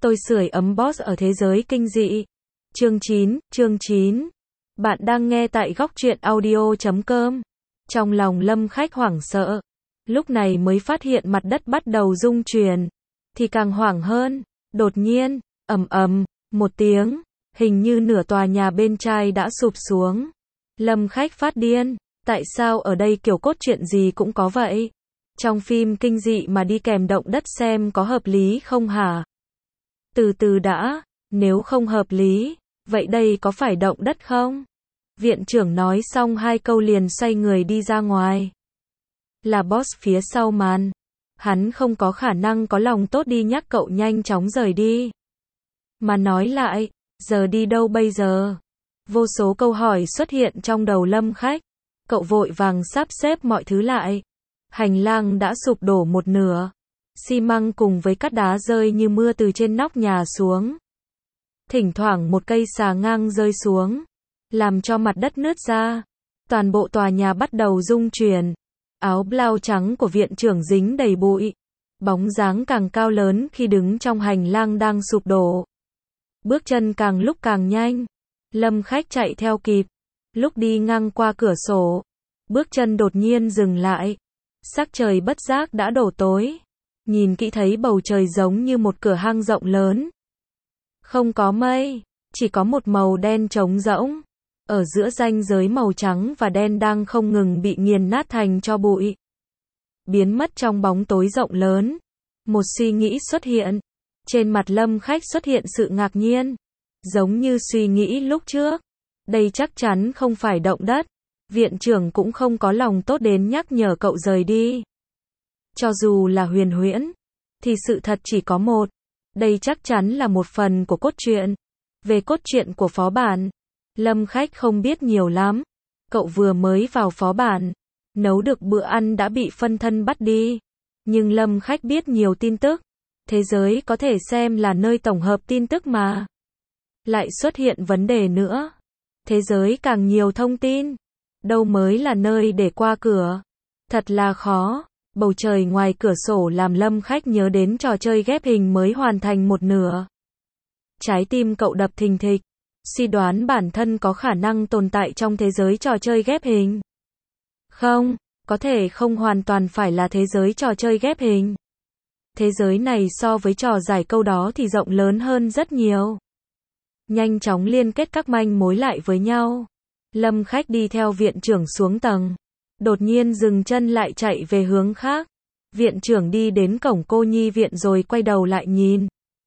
Tôi sưởi ấm boss ở thế giới kinh dị. Chương 9. Bạn đang nghe tại góc truyện audio.com. Trong lòng Lâm Khách hoảng sợ. Lúc này mới phát hiện mặt đất bắt đầu rung chuyển. Thì càng hoảng hơn. Đột nhiên, ầm ầm, một tiếng. Hình như nửa tòa nhà bên trai đã sụp xuống. Lâm Khách phát điên. Tại sao ở đây kiểu cốt truyện gì cũng có vậy? Trong phim kinh dị mà đi kèm động đất xem có hợp lý không hả? Từ từ đã, nếu không hợp lý, vậy đây có phải động đất không? Viện trưởng nói xong hai câu liền xoay người đi ra ngoài. Là boss phía sau màn. Hắn không có khả năng có lòng tốt đi nhắc cậu nhanh chóng rời đi. Mà nói lại, giờ đi đâu bây giờ? Vô số câu hỏi xuất hiện trong đầu Lâm Khách. Cậu vội vàng sắp xếp mọi thứ lại. Hành lang đã sụp đổ một nửa. Xi măng cùng với cát đá rơi như mưa từ trên nóc nhà xuống. Thỉnh thoảng một cây xà ngang rơi xuống, làm cho mặt đất nứt ra. Toàn bộ tòa nhà bắt đầu rung chuyển. Áo blau trắng của viện trưởng dính đầy bụi. Bóng dáng càng cao lớn khi đứng trong hành lang đang sụp đổ. Bước chân càng lúc càng nhanh. Lâm Khách chạy theo kịp. Lúc đi ngang qua cửa sổ, bước chân đột nhiên dừng lại. Sắc trời bất giác đã đổ tối. Nhìn kỹ thấy bầu trời giống như một cửa hang rộng lớn. Không có mây, chỉ có một màu đen trống rỗng. Ở giữa ranh giới màu trắng và đen đang không ngừng bị nghiền nát thành tro bụi. Biến mất trong bóng tối rộng lớn. Một suy nghĩ xuất hiện. Trên mặt Lâm Khách xuất hiện sự ngạc nhiên. Giống như suy nghĩ lúc trước. Đây chắc chắn không phải động đất. Viện trưởng cũng không có lòng tốt đến nhắc nhở cậu rời đi. Cho dù là huyền huyễn, thì sự thật chỉ có một. Đây chắc chắn là một phần của cốt truyện. Về cốt truyện của phó bản, Lâm Khách không biết nhiều lắm. Cậu vừa mới vào phó bản, nấu được bữa ăn đã bị phân thân bắt đi. Nhưng Lâm Khách biết nhiều tin tức. Thế giới có thể xem là nơi tổng hợp tin tức mà. Lại xuất hiện vấn đề nữa. Thế giới càng nhiều thông tin, đâu mới là nơi để qua cửa. Thật là khó. Bầu trời ngoài cửa sổ làm Lâm Khách nhớ đến trò chơi ghép hình mới hoàn thành một nửa. Trái tim cậu đập thình thịch. Suy đoán bản thân có khả năng tồn tại trong thế giới trò chơi ghép hình. Không, có thể không hoàn toàn phải là thế giới trò chơi ghép hình. Thế giới này so với trò giải câu đó thì rộng lớn hơn rất nhiều. Nhanh chóng liên kết các manh mối lại với nhau. Lâm Khách đi theo viện trưởng xuống tầng. Đột nhiên dừng chân lại chạy về hướng khác. Viện trưởng đi đến cổng cô nhi viện rồi quay đầu lại nhìn.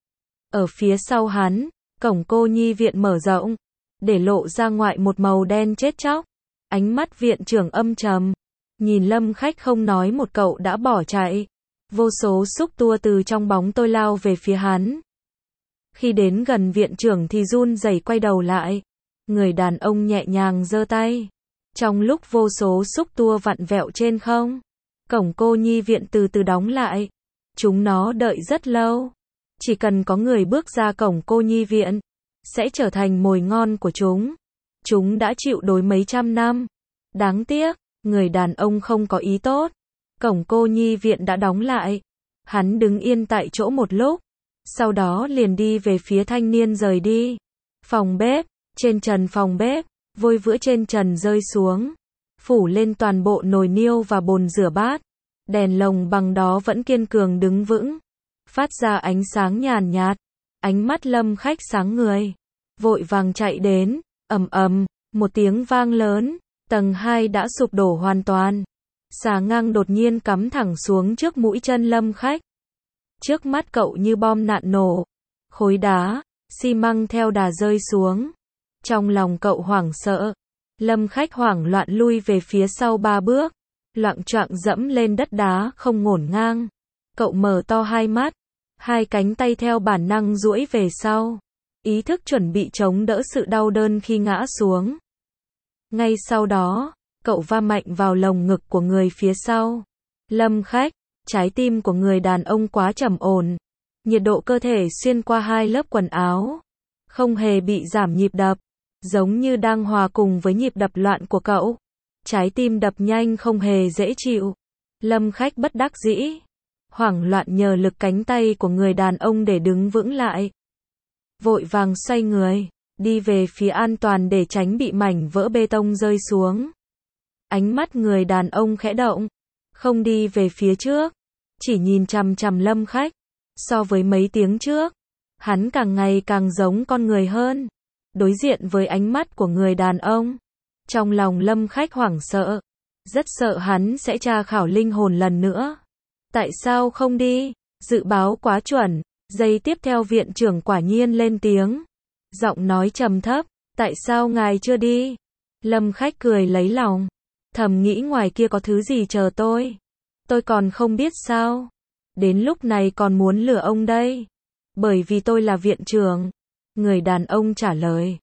Ở phía sau hắn, cổng cô nhi viện mở rộng, để lộ ra ngoại một màu đen chết chóc. Ánh mắt viện trưởng âm trầm. Nhìn Lâm Khách không nói một câu đã bỏ chạy. Vô số xúc tua từ trong bóng tối lao về phía hắn. Khi đến gần viện trưởng thì run rẩy quay đầu lại. Người đàn ông nhẹ nhàng giơ tay. Trong lúc vô số xúc tua vặn vẹo trên không, cổng cô nhi viện từ từ đóng lại. Chúng nó đợi rất lâu. Chỉ cần có người bước ra cổng cô nhi viện, sẽ trở thành mồi ngon của chúng. Chúng đã chịu đói mấy trăm năm. Đáng tiếc, người đàn ông không có ý tốt. Cổng cô nhi viện đã đóng lại. Hắn đứng yên tại chỗ một lúc. Sau đó liền đi về phía thanh niên rời đi. Phòng bếp, trên trần phòng bếp, vôi vữa trên trần rơi xuống, phủ lên toàn bộ nồi niêu và bồn rửa bát. Đèn lồng bằng đó vẫn kiên cường đứng vững, phát ra ánh sáng nhàn nhạt. Ánh mắt Lâm Khách sáng người, vội vàng chạy đến. Ầm ầm, một tiếng vang lớn, tầng 2 đã sụp đổ hoàn toàn. Xà ngang đột nhiên cắm thẳng xuống trước mũi chân Lâm Khách. Trước mắt cậu như bom đạn nổ, khối đá, xi măng theo đà rơi xuống. Trong lòng cậu hoảng sợ. Lâm Khách hoảng loạn lui về phía sau 3 bước, loạng choạng dẫm lên đất đá không ngổn ngang. Cậu mở to hai mắt, hai cánh tay theo bản năng duỗi về sau, ý thức chuẩn bị chống đỡ sự đau đớn khi ngã xuống. Ngay sau đó, cậu va mạnh vào lồng ngực của người phía sau. Lâm Khách, trái tim của người đàn ông quá trầm ổn. Nhiệt độ cơ thể xuyên qua hai lớp quần áo, không hề bị giảm nhịp đập. Giống như đang hòa cùng với nhịp đập loạn của cậu. Trái tim đập nhanh không hề dễ chịu. Lâm Khách bất đắc dĩ. hoảng loạn nhờ lực cánh tay của người đàn ông để đứng vững lại. Vội vàng xoay người, đi về phía an toàn để tránh bị mảnh vỡ bê tông rơi xuống. Ánh mắt người đàn ông khẽ động, không đi về phía trước, chỉ nhìn chằm chằm Lâm Khách. So với mấy tiếng trước, hắn càng ngày càng giống con người hơn. Đối diện với ánh mắt của người đàn ông, trong lòng Lâm Khách hoảng sợ, rất sợ hắn sẽ tra khảo linh hồn lần nữa. Tại sao không đi? Dự báo quá chuẩn. Giây tiếp theo viện trưởng quả nhiên lên tiếng. Giọng nói trầm thấp, tại sao ngài chưa đi? Lâm Khách cười lấy lòng, thầm nghĩ ngoài kia có thứ gì chờ tôi. Tôi còn không biết sao. Đến lúc này còn muốn lừa ông đây. Bởi vì tôi là viện trưởng. Người đàn ông trả lời.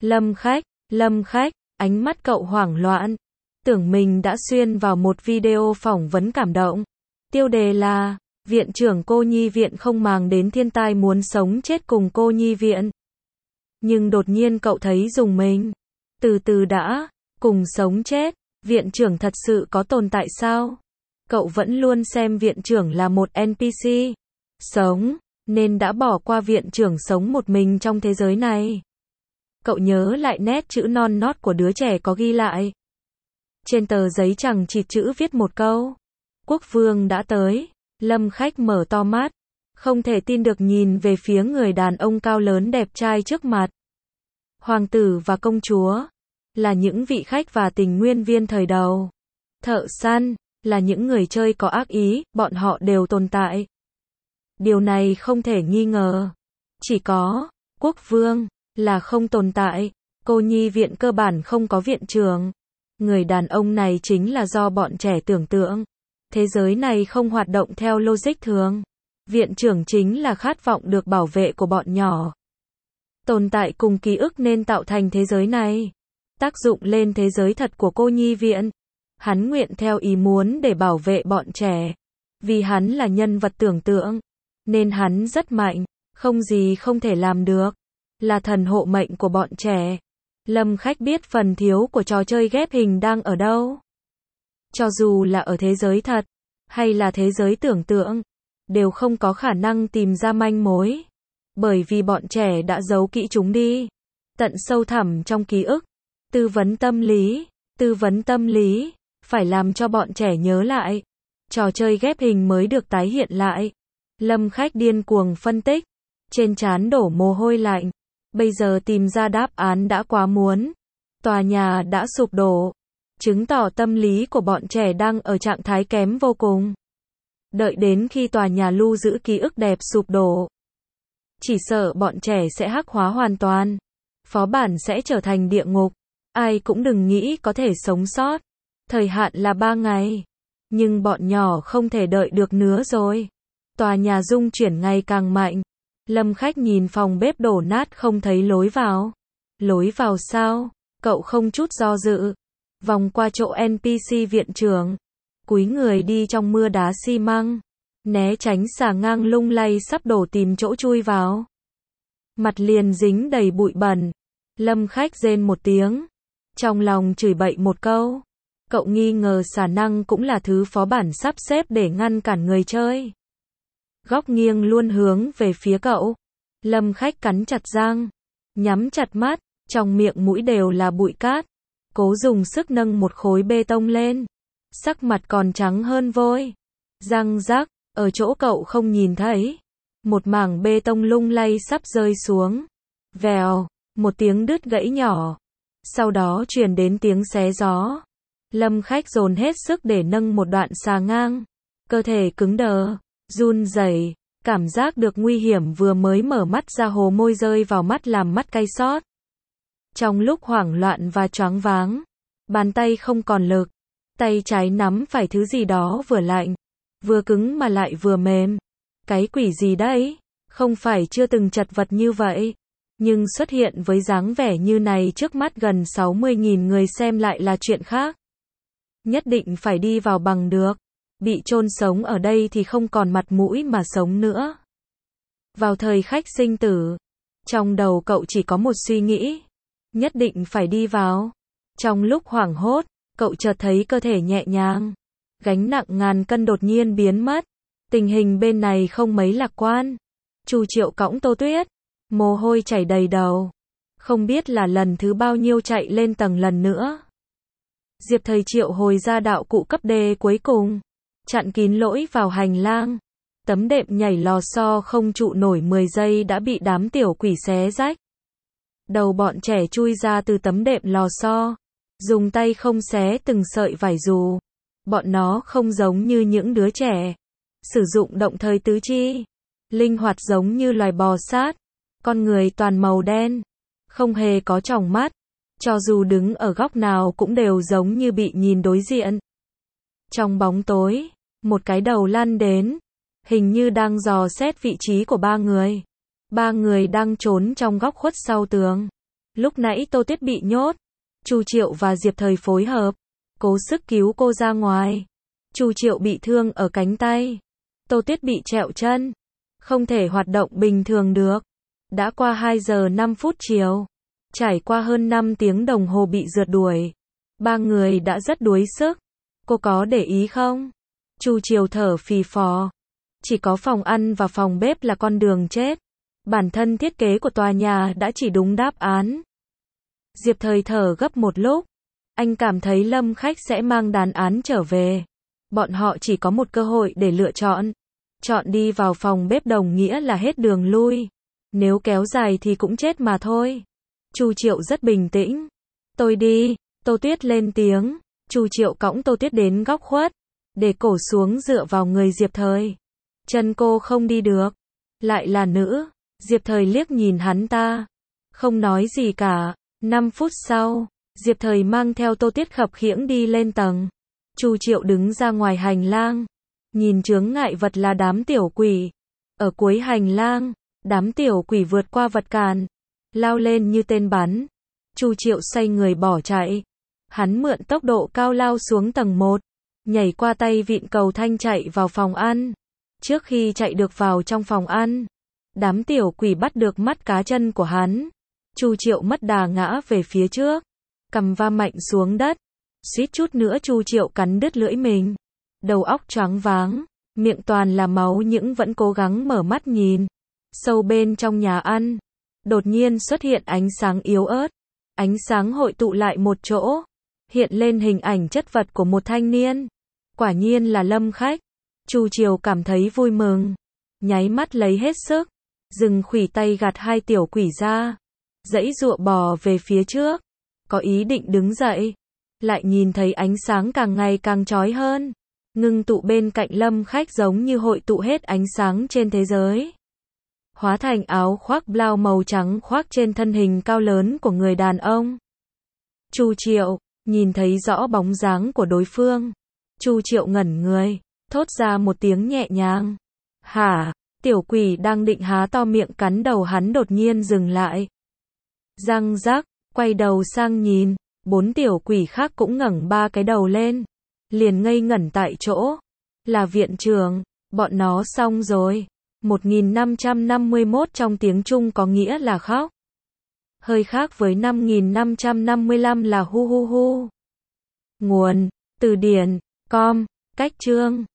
Lâm Khách, ánh mắt cậu hoảng loạn. Tưởng mình đã xuyên vào một video phỏng vấn cảm động. Tiêu đề là, viện trưởng cô nhi viện không màng đến thiên tai muốn sống chết cùng cô nhi viện. Nhưng đột nhiên cậu thấy rùng mình. Từ từ đã, cùng sống chết, viện trưởng thật sự có tồn tại sao? Cậu vẫn luôn xem viện trưởng là một NPC. Sống, nên đã bỏ qua viện trưởng sống một mình trong thế giới này. Cậu nhớ lại nét chữ non nót của đứa trẻ có ghi lại. Trên tờ giấy chằng chịt chữ viết một câu. Quốc vương đã tới. Lâm Khách mở to mắt, không thể tin được nhìn về phía người đàn ông cao lớn đẹp trai trước mặt. Hoàng tử và công chúa là những vị khách và tình nguyên viên thời đầu. Thợ săn là những người chơi có ác ý, bọn họ đều tồn tại. Điều này không thể nghi ngờ. Chỉ có quốc vương là không tồn tại. Cô nhi viện cơ bản không có viện trưởng. Người đàn ông này chính là do bọn trẻ tưởng tượng. Thế giới này không hoạt động theo logic thường. Viện trưởng chính là khát vọng được bảo vệ của bọn nhỏ. Tồn tại cùng ký ức nên tạo thành thế giới này. Tác dụng lên thế giới thật của cô nhi viện. Hắn nguyện theo ý muốn để bảo vệ bọn trẻ. Vì hắn là nhân vật tưởng tượng. Nên hắn rất mạnh. Không gì không thể làm được. Là thần hộ mệnh của bọn trẻ. Lâm Khách biết phần thiếu của trò chơi ghép hình đang ở đâu. Cho dù là ở thế giới thật, hay là thế giới tưởng tượng, đều không có khả năng tìm ra manh mối. Bởi vì bọn trẻ đã giấu kỹ chúng đi. Tận sâu thẳm trong ký ức. Tư vấn tâm lý, phải làm cho bọn trẻ nhớ lại. Trò chơi ghép hình mới được tái hiện lại. Lâm Khách điên cuồng phân tích. Trên trán đổ mồ hôi lạnh. Bây giờ tìm ra đáp án đã quá muốn. Tòa nhà đã sụp đổ. Chứng tỏ tâm lý của bọn trẻ đang ở trạng thái kém vô cùng. Đợi đến khi tòa nhà lưu giữ ký ức đẹp sụp đổ, chỉ sợ bọn trẻ sẽ hắc hóa hoàn toàn. Phó bản sẽ trở thành địa ngục. Ai cũng đừng nghĩ có thể sống sót. Thời hạn là 3 ngày. Nhưng bọn nhỏ không thể đợi được nữa rồi. Tòa nhà rung chuyển ngày càng mạnh. Lâm Khách nhìn phòng bếp đổ nát không thấy lối vào. Lối vào sao? Cậu không chút do dự. Vòng qua chỗ NPC viện trưởng. Cúi người đi trong mưa đá xi măng. Né tránh xà ngang lung lay sắp đổ tìm chỗ chui vào. Mặt liền dính đầy bụi bẩn. Lâm Khách rên một tiếng. Trong lòng chửi bậy một câu. Cậu nghi ngờ xà năng cũng là thứ phó bản sắp xếp để ngăn cản người chơi. Góc nghiêng luôn hướng về phía cậu. Lâm Khách cắn chặt răng. Nhắm chặt mắt. Trong miệng mũi đều là bụi cát. Cố dùng sức nâng một khối bê tông lên. Sắc mặt còn trắng hơn vôi. Răng rắc, ở chỗ cậu không nhìn thấy. Một mảng bê tông lung lay sắp rơi xuống. Vèo, một tiếng đứt gãy nhỏ. Sau đó truyền đến tiếng xé gió. Lâm Khách dồn hết sức để nâng một đoạn xà ngang. Cơ thể cứng đờ, run rẩy, cảm giác được nguy hiểm vừa mới mở mắt ra hồ môi rơi vào mắt làm mắt cay xót. Trong lúc hoảng loạn và choáng váng, bàn tay không còn lực, tay trái nắm phải thứ gì đó vừa lạnh, vừa cứng mà lại vừa mềm. Cái quỷ gì đấy? Không phải chưa từng chật vật như vậy, nhưng xuất hiện với dáng vẻ như này trước mắt gần 60.000 người xem lại là chuyện khác. Nhất định phải đi vào bằng được. Bị chôn sống ở đây thì không còn mặt mũi mà sống nữa. Vào thời khắc sinh tử, trong đầu cậu chỉ có một suy nghĩ. Nhất định phải đi vào. Trong lúc hoảng hốt, cậu chợt thấy cơ thể nhẹ nhàng. Gánh nặng ngàn cân đột nhiên biến mất. Tình hình bên này không mấy lạc quan. Chu Triệu cõng Tô Tuyết, mồ hôi chảy đầy đầu. Không biết là lần thứ bao nhiêu chạy lên tầng lần nữa. Diệp Thời triệu hồi ra đạo cụ cấp D cuối cùng, chặn kín lỗi vào hành lang. Tấm đệm nhảy lò xo không trụ nổi 10 giây đã bị đám tiểu quỷ xé rách. Đầu bọn trẻ chui ra từ tấm đệm lò xo, dùng tay không xé từng sợi vải dù. Bọn nó không giống như những đứa trẻ, sử dụng động thời tứ chi, linh hoạt giống như loài bò sát. Con người toàn màu đen, không hề có tròng mắt, cho dù đứng ở góc nào cũng đều giống như bị nhìn đối diện. Trong bóng tối, một cái đầu lăn đến, hình như đang dò xét vị trí của ba người. Ba người đang trốn trong góc khuất sau tường. Lúc nãy Tô Tuyết bị nhốt, Chu Triệu và Diệp Thời phối hợp, cố sức cứu cô ra ngoài. Chu Triệu bị thương ở cánh tay, Tô Tuyết bị trẹo chân, không thể hoạt động bình thường được. Đã qua 2 giờ 5 phút chiều, trải qua hơn 5 tiếng đồng hồ bị rượt đuổi. Ba người đã rất đuối sức. Cô có để ý không? Chu Triệu thở phì phò. Chỉ có phòng ăn và phòng bếp là con đường chết. Bản thân thiết kế của tòa nhà đã chỉ đúng đáp án. Diệp Thời thở gấp một lúc. Anh cảm thấy Lâm Khách sẽ mang đàn án trở về. Bọn họ chỉ có một cơ hội để lựa chọn. Chọn đi vào phòng bếp đồng nghĩa là hết đường lui. Nếu kéo dài thì cũng chết mà thôi. Chu Triệu rất bình tĩnh. Tôi đi, Tô Tuyết lên tiếng. Chu Triệu cõng Tô Tuyết đến góc khuất, để cổ xuống dựa vào người Diệp Thời. Chân cô không đi được. Lại là nữ. Diệp Thời liếc nhìn hắn ta, không nói gì cả. 5 phút sau, Diệp Thời mang theo Tô Tuyết khập khiễng đi lên tầng. Chu Triệu đứng ra ngoài hành lang, nhìn chướng ngại vật là đám tiểu quỷ. Ở cuối hành lang, đám tiểu quỷ vượt qua vật cản, lao lên như tên bắn. Chu Triệu xoay người bỏ chạy. Hắn mượn tốc độ cao lao xuống tầng 1, nhảy qua tay vịn cầu thang chạy vào phòng ăn. Trước khi chạy được vào trong phòng ăn, đám tiểu quỷ bắt được mắt cá chân của hắn. Chu Triệu mất đà ngã về phía trước, cầm va mạnh xuống đất. Suýt chút nữa Chu Triệu cắn đứt lưỡi mình. Đầu óc choáng váng, miệng toàn là máu nhưng vẫn cố gắng mở mắt nhìn. Sâu bên trong nhà ăn, đột nhiên xuất hiện ánh sáng yếu ớt. Ánh sáng hội tụ lại một chỗ, hiện lên hình ảnh chất vật của một thanh niên. Quả nhiên là Lâm Khách. Chu Triệu cảm thấy vui mừng, nháy mắt lấy hết sức, dừng khuỷu tay gạt hai tiểu quỷ ra, giãy giụa bò về phía trước, có ý định đứng dậy, lại nhìn thấy ánh sáng càng ngày càng chói hơn, ngưng tụ bên cạnh Lâm Khách giống như hội tụ hết ánh sáng trên thế giới. Hóa thành áo khoác blau màu trắng khoác trên thân hình cao lớn của người đàn ông. Chu Triệu nhìn thấy rõ bóng dáng của đối phương. Chu Triệu ngẩn người, thốt ra một tiếng nhẹ nhàng. Hả? Tiểu quỷ đang định há to miệng cắn đầu hắn đột nhiên dừng lại. Răng rắc, quay đầu sang nhìn, 4 tiểu quỷ khác cũng ngẩng 3 cái đầu lên, liền ngây ngẩn tại chỗ. Là viện trưởng, bọn nó xong rồi. 1551 trong tiếng Trung có nghĩa là khóc. Hơi khác với 5555 là hu hu hu. Nguồn: từ điển, com, cách chương.